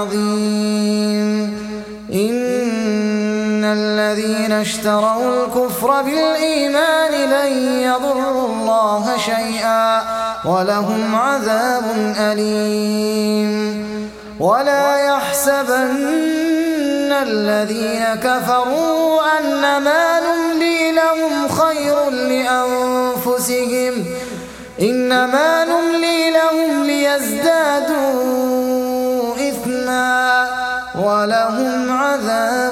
عظيم إن الذين اشتروا الكفر بالإيمان لن يضروا الله شيئا ولهم عذاب أليم ولا يحسبن الذين كفروا أنما نملي لهم خير لأنفسهم إنما نملي لهم ليزدادوا إثما ولهم عذاب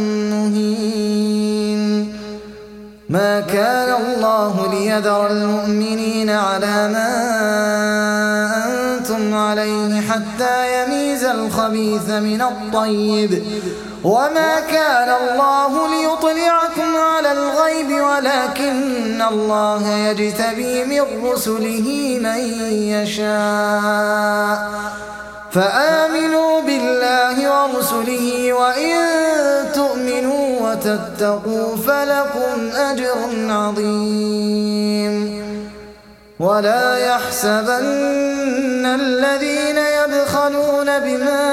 مهين ما كان الله ليذر المؤمنين على ما أنتم عليه حتى يميز الخبيث من الطيب وما كان الله ليطلعكم على الغيب ولكن الله يجتبي من رسله من يشاء فآمنوا بالله ورسله وإن تؤمنوا وتتقوا فلكم أجر عظيم ولا يحسبن الذين يبخلون بما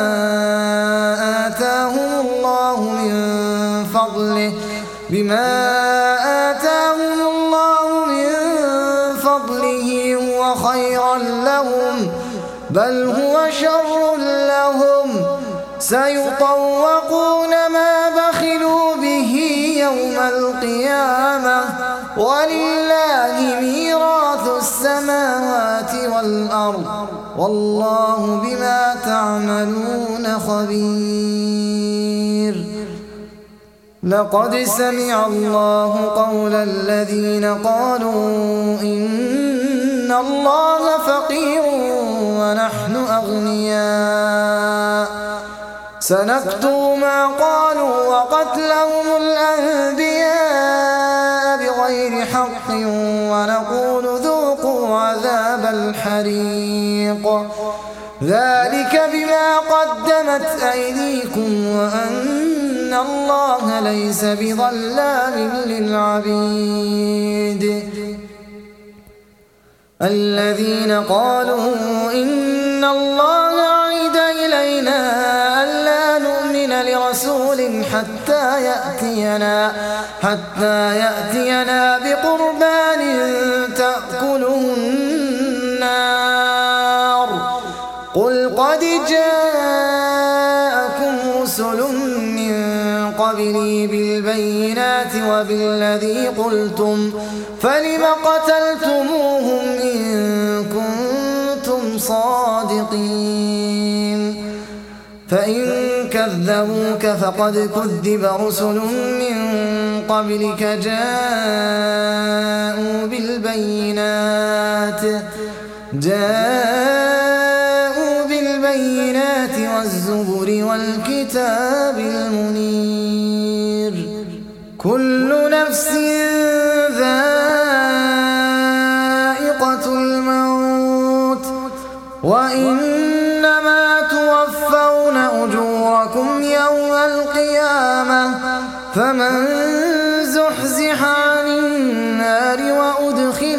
آتاهم الله من فضله بما آتاهم الله من فضله هو خيرا لهم بل هو شر لهم سيطوقون ما بخلوا به يوم القيامة ولله ميراث السماوات والأرض والله بما تعملون خبير لقد سمع الله قول الذين قالوا إن الله فقير ونحن أغنياء سنكتب ما قالوا وقتلهم الأنبياء بغير حق ونقول ذوقوا عذاب الحريق ذلك بما قدمت أيديكم وأن الله ليس بظلام للعبيد الذين قالوا إن الله عهد إلينا ألا نؤمن لرسول حتى يأتينا حتى يأتينا بقربان تأكله النار قل قد جاءكم رسل من قبلي بالبينات بالبينات وبالذي قلتم فلم قتلتموهم إن كنتم صادقين فإن كذبوك فقد كذب رسل من قبلك جاءوا بالبينات جاءوا بالبينات والزبر والكتاب المنير كل نفس ذائقة الموت وإنما توفون أجوركم يوم القيامة فمن زحزح عن النار وأدخل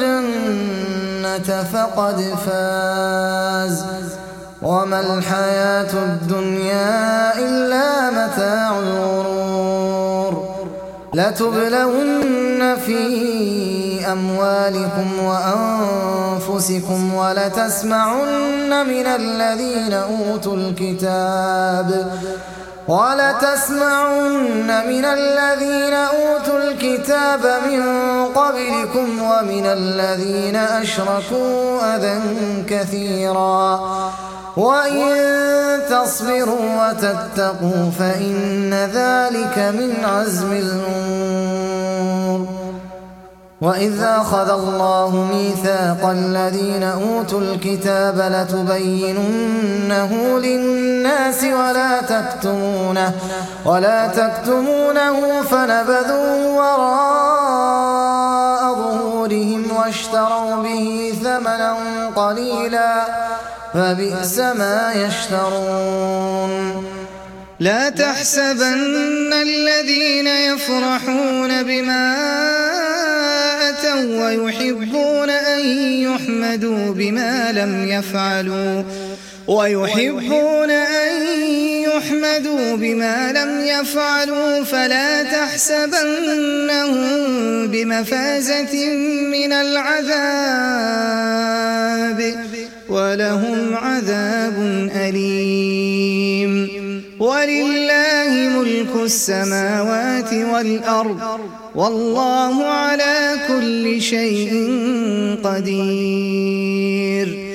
الجنة فقد فاز وما الحياة الدنيا إلا متاع الغرور لتبلون في أموالكم وأنفسكم ولتسمعن من الذين أوتوا الكتاب ولتسمعن من الذين أوتوا الكتاب من قبلكم ومن الذين أشركوا أذى كثيرا وإن تصبروا وتتقوا فإن ذلك من عزم الأمور وإذ أخذ الله ميثاق الذين أوتوا الكتاب لتبيننه للناس ولا تكتمونه ولا تكتمونه فنبذوه وراء ظهورهم واشتروا به ثمنا قليلا فبئس ما يشترون لا تحسبن الذين يفرحون بما أتوا ويحبون أن يحمدوا بما لم يفعلوا ويحبون أن يحمدوا بما لم يفعلوا فلا تحسبنهم بمفازة من العذاب ولهم عذاب أليم ولله ملك السماوات والأرض والله على كل شيء قدير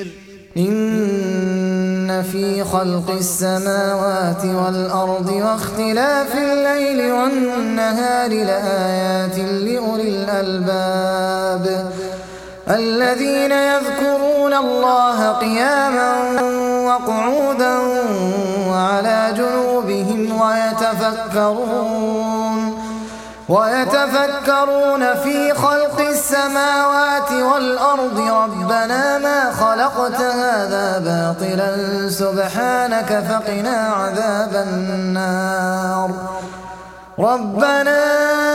إن في خلق السماوات والأرض واختلاف الليل والنهار لآيات لأولي الألباب الذين يذكرون الله قياما وقعودا وعلى جنوبهم ويتفكرون ويتفكرون في خلق السماوات والأرض ربنا ما خلقت هذا باطلا سبحانك فقنا عذاب النار ربنا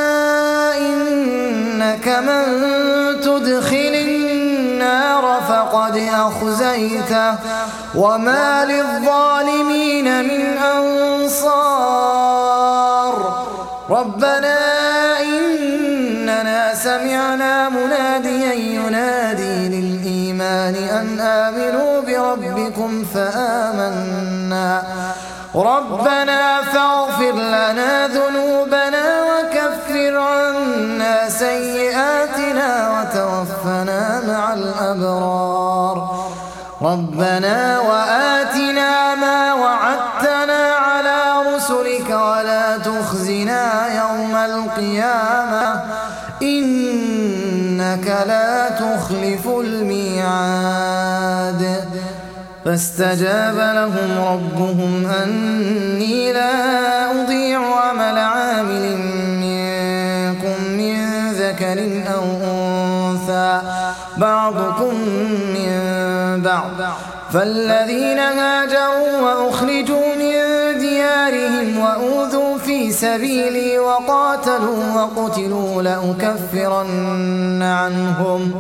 إنك من تدخل النار فقد أخزيته وما للظالمين من أنصار ربنا إننا سمعنا مناديا ينادي للإيمان أن آمنوا بربكم فآمنا ربنا فاغفر لنا ذنوبنا وكفر عنا سيئاتنا وتوفنا مع الأبرار ربنا وآتنا ما وعدتنا على رسلك ولا تخزنا يوم القيامة إنك لا تخلف الميعاد فاستجاب لهم ربهم أني لا أضيع عمل عامل منكم من ذكر أو أنثى بعضكم من بعض فالذين هاجروا وأخرجوا من ديارهم وأوذوا في سبيلي وقاتلوا وقتلوا لأكفرن عنهم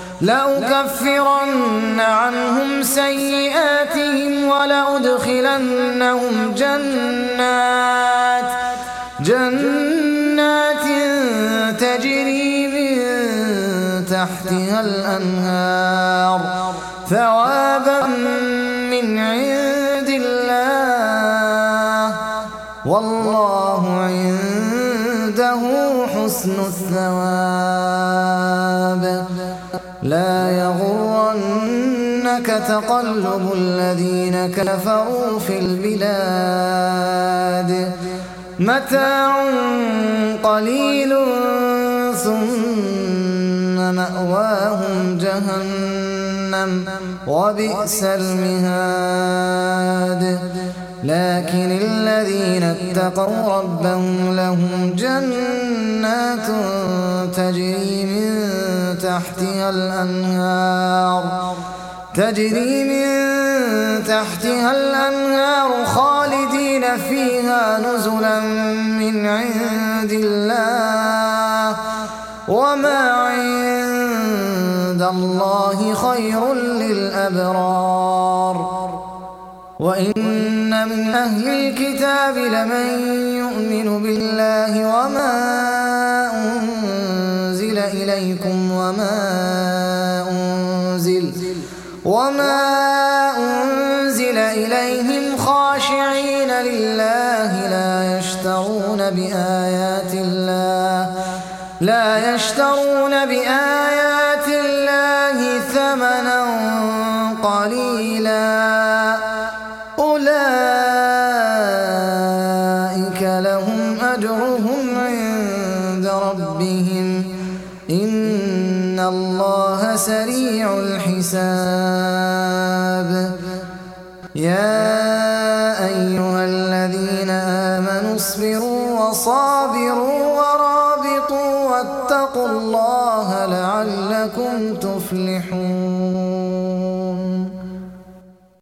لأكفرن عنهم سيئاتهم ولأدخلنهم جنات جنات تجري من تحتها الأنهار ثوابا من عند الله والله عند عنده حسن الثواب لا يغرنك تقلب الذين كفروا في البلاد متاع قليل ثم مأواهم جهنم وبئس المهاد لكن الذين اتقوا ربهم لهم جنات تجري من تحتها الأنهار تجري من تحتها الأنهار خالدين فيها نزلا من عند الله وما عند الله خير للأبرار وإن من أهل الكتاب لمن يؤمن بالله وما أنزل إليكم وما أنزل وما أنزل إليهم خاشعين لله لا يشترون بآيات الله لا يشترون بآيات الله ثمنا قليلا أولئك لهم أجرهم عند ربهم إن الله سريع الحساب يا أيها الذين آمنوا اصبروا وصابروا ورابطوا واتقوا الله لعلكم تفلحون